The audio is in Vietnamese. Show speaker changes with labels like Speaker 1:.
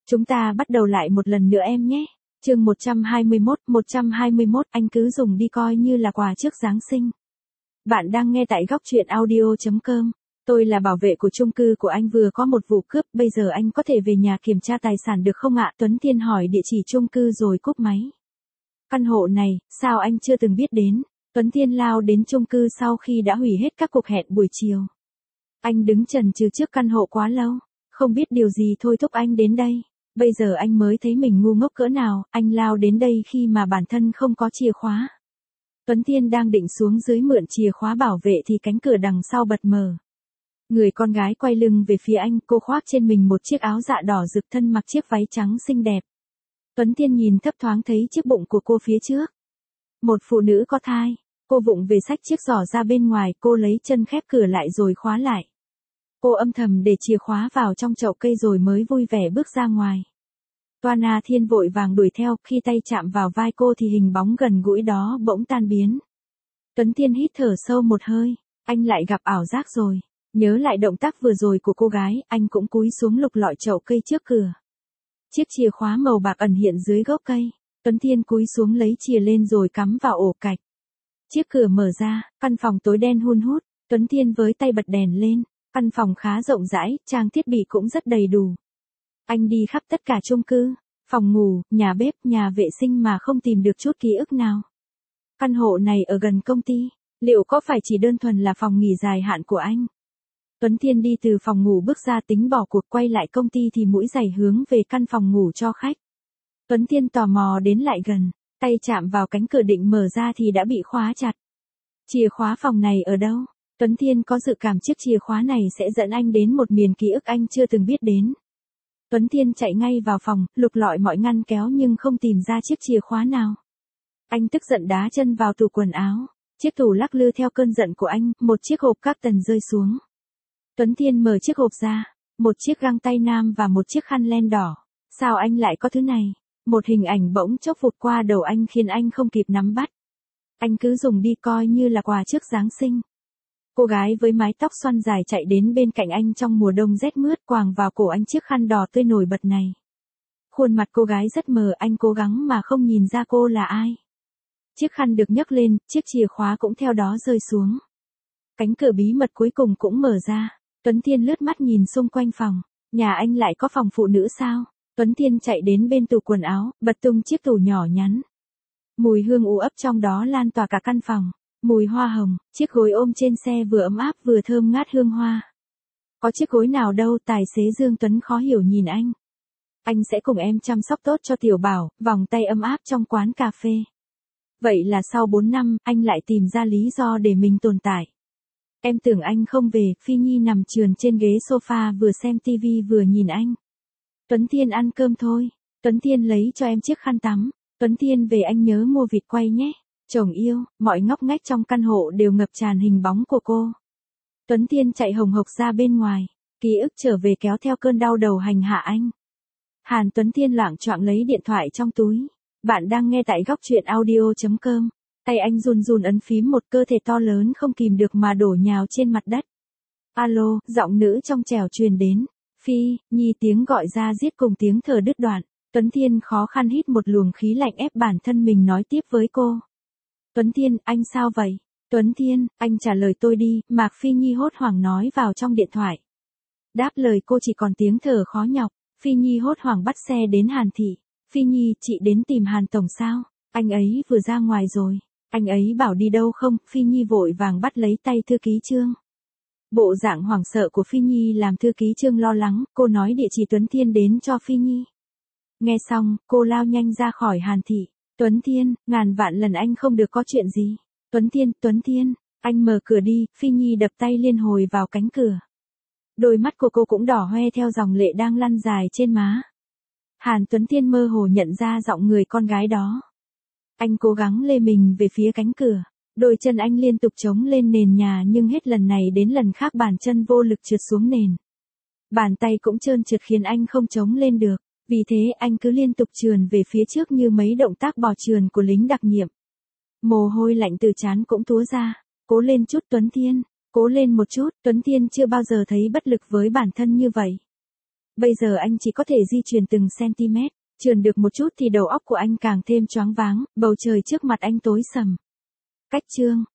Speaker 1: Chúng ta bắt đầu lại một lần nữa em nhé. Chương 121, anh cứ dùng đi coi như là quà trước Giáng sinh. Bạn đang nghe tại góc truyện audio.com. Tôi là bảo vệ của chung cư của anh, vừa có một vụ cướp, bây giờ anh có thể về nhà kiểm tra tài sản được không ạ? Tuấn Thiên hỏi địa chỉ chung cư rồi cúp máy. Căn hộ này, sao anh chưa từng biết đến? Tuấn Thiên lao đến chung cư sau khi đã hủy hết các cuộc hẹn buổi chiều. Anh đứng chần chừ trước căn hộ quá lâu, không biết điều gì thôi thúc anh đến đây. Bây giờ anh mới thấy mình ngu ngốc cỡ nào, anh lao đến đây khi mà bản thân không có chìa khóa. Tuấn Thiên đang định xuống dưới mượn chìa khóa bảo vệ thì cánh cửa đằng sau bật mở. Người con gái quay lưng về phía anh, cô khoác trên mình một chiếc áo dạ đỏ rực, thân mặc chiếc váy trắng xinh đẹp. Tuấn Thiên nhìn thấp thoáng thấy chiếc bụng của cô phía trước. Một phụ nữ có thai, cô vụng về xách chiếc giỏ ra bên ngoài, cô lấy chân khép cửa lại rồi khóa lại. Cô âm thầm để chìa khóa vào trong chậu cây rồi mới vui vẻ bước ra ngoài. Toan A Thiên vội vàng đuổi theo, khi tay chạm vào vai cô thì hình bóng gần gũi đó bỗng tan biến. Tuấn Thiên hít thở sâu một hơi, anh lại gặp ảo giác rồi. Nhớ lại động tác vừa rồi của cô gái, anh cũng cúi xuống lục lọi chậu cây trước cửa. Chiếc chìa khóa màu bạc ẩn hiện dưới gốc cây. Tuấn Thiên cúi xuống lấy chìa lên rồi cắm vào ổ cạch. Chiếc cửa mở ra, căn phòng tối đen hun hút. Tuấn Thiên với tay bật đèn lên. Căn phòng khá rộng rãi, trang thiết bị cũng rất đầy đủ. Anh đi khắp tất cả chung cư, phòng ngủ, nhà bếp, nhà vệ sinh mà không tìm được chút ký ức nào. Căn hộ này ở gần công ty, liệu có phải chỉ đơn thuần là phòng nghỉ dài hạn của anh? Tuấn Thiên đi từ phòng ngủ bước ra tính bỏ cuộc, quay lại công ty thì mũi giày hướng về căn phòng ngủ cho khách. Tuấn Thiên tò mò đến lại gần, tay chạm vào cánh cửa định mở ra thì đã bị khóa chặt. Chìa khóa phòng này ở đâu? Tuấn Thiên có dự cảm chiếc chìa khóa này sẽ dẫn anh đến một miền ký ức anh chưa từng biết đến. Tuấn Thiên chạy ngay vào phòng, lục lọi mọi ngăn kéo nhưng không tìm ra chiếc chìa khóa nào. Anh tức giận đá chân vào tủ quần áo. Chiếc tủ lắc lư theo cơn giận của anh, một chiếc hộp các tần rơi xuống. Tuấn Thiên mở chiếc hộp ra, một chiếc găng tay nam và một chiếc khăn len đỏ. Sao anh lại có thứ này? Một hình ảnh bỗng chốc vụt qua đầu anh khiến anh không kịp nắm bắt. Anh cứ dùng đi coi như là quà trước Giáng sinh. Cô gái với mái tóc xoăn dài chạy đến bên cạnh anh trong mùa đông rét mướt, quàng vào cổ anh chiếc khăn đỏ tươi nổi bật này. Khuôn mặt cô gái rất mờ, anh cố gắng mà không nhìn ra cô là ai. Chiếc khăn được nhấc lên, chiếc chìa khóa cũng theo đó rơi xuống. Cánh cửa bí mật cuối cùng cũng mở ra. Tuấn Thiên lướt mắt nhìn xung quanh phòng. Nhà anh lại có phòng phụ nữ sao? Tuấn Thiên chạy đến bên tủ quần áo, bật tung chiếc tủ nhỏ nhắn. Mùi hương u ấp trong đó lan tỏa cả căn phòng. Mùi hoa hồng, chiếc gối ôm trên xe vừa ấm áp vừa thơm ngát hương hoa. Có chiếc gối nào đâu, tài xế Dương Tuấn khó hiểu nhìn anh. Anh sẽ cùng em chăm sóc tốt cho Tiểu Bảo, vòng tay ấm áp trong quán cà phê. Vậy là sau 4 năm, anh lại tìm ra lý do để mình tồn tại. Em tưởng anh không về, Phi Nhi nằm trườn trên ghế sofa vừa xem tivi vừa nhìn anh. Tuấn Thiên ăn cơm thôi. Tuấn Thiên lấy cho em chiếc khăn tắm. Tuấn Thiên về anh nhớ mua vịt quay nhé. Chồng yêu, mọi ngóc ngách trong căn hộ đều ngập tràn hình bóng của cô. Tuấn Thiên chạy hồng hộc ra bên ngoài, ký ức trở về kéo theo cơn đau đầu hành hạ anh. Hàn Tuấn Thiên loạng choạng lấy điện thoại trong túi. Bạn đang nghe tại góc truyện audio.com. Tay anh run run ấn phím, một cơ thể to lớn không kìm được mà đổ nhào trên mặt đất. Alo, giọng nữ trong trẻo truyền đến. Phi Nhi, tiếng gọi ra giết cùng tiếng thở đứt đoạn. Tuấn Thiên khó khăn hít một luồng khí lạnh ép bản thân mình nói tiếp với cô. Tuấn Thiên, anh sao vậy? Tuấn Thiên, anh trả lời tôi đi, Mạc Phi Nhi hốt hoảng nói vào trong điện thoại. Đáp lời cô chỉ còn tiếng thở khó nhọc. Phi Nhi hốt hoảng bắt xe đến Hàn Thị. Phi Nhi, chị đến tìm Hàn Tổng sao? Anh ấy vừa ra ngoài rồi. Anh ấy bảo đi đâu không? Phi Nhi vội vàng bắt lấy tay thư ký Trương. Bộ dạng hoảng sợ của Phi Nhi làm thư ký Trương lo lắng, cô nói địa chỉ Tuấn Thiên đến cho Phi Nhi. Nghe xong, cô lao nhanh ra khỏi Hàn Thị. Tuấn Thiên, ngàn vạn lần anh không được có chuyện gì. Tuấn Thiên, anh mở cửa đi. Phi Nhi đập tay liên hồi vào cánh cửa. Đôi mắt của cô cũng đỏ hoe theo dòng lệ đang lăn dài trên má. Hàn Tuấn Thiên mơ hồ nhận ra giọng người con gái đó. Anh cố gắng lê mình về phía cánh cửa. Đôi chân anh liên tục chống lên nền nhà nhưng hết lần này đến lần khác bàn chân vô lực trượt xuống nền. Bàn tay cũng trơn trượt khiến anh không chống lên được. Vì thế anh cứ liên tục trườn về phía trước như mấy động tác bò trườn của lính đặc nhiệm. Mồ hôi lạnh từ trán cũng túa ra. Cố lên chút Tuấn Thiên. Cố lên một chút. Tuấn Thiên chưa bao giờ thấy bất lực với bản thân như vậy. Bây giờ anh chỉ có thể di chuyển từng cm. Trườn được một chút thì đầu óc của anh càng thêm choáng váng, bầu trời trước mặt anh tối sầm. Cách chương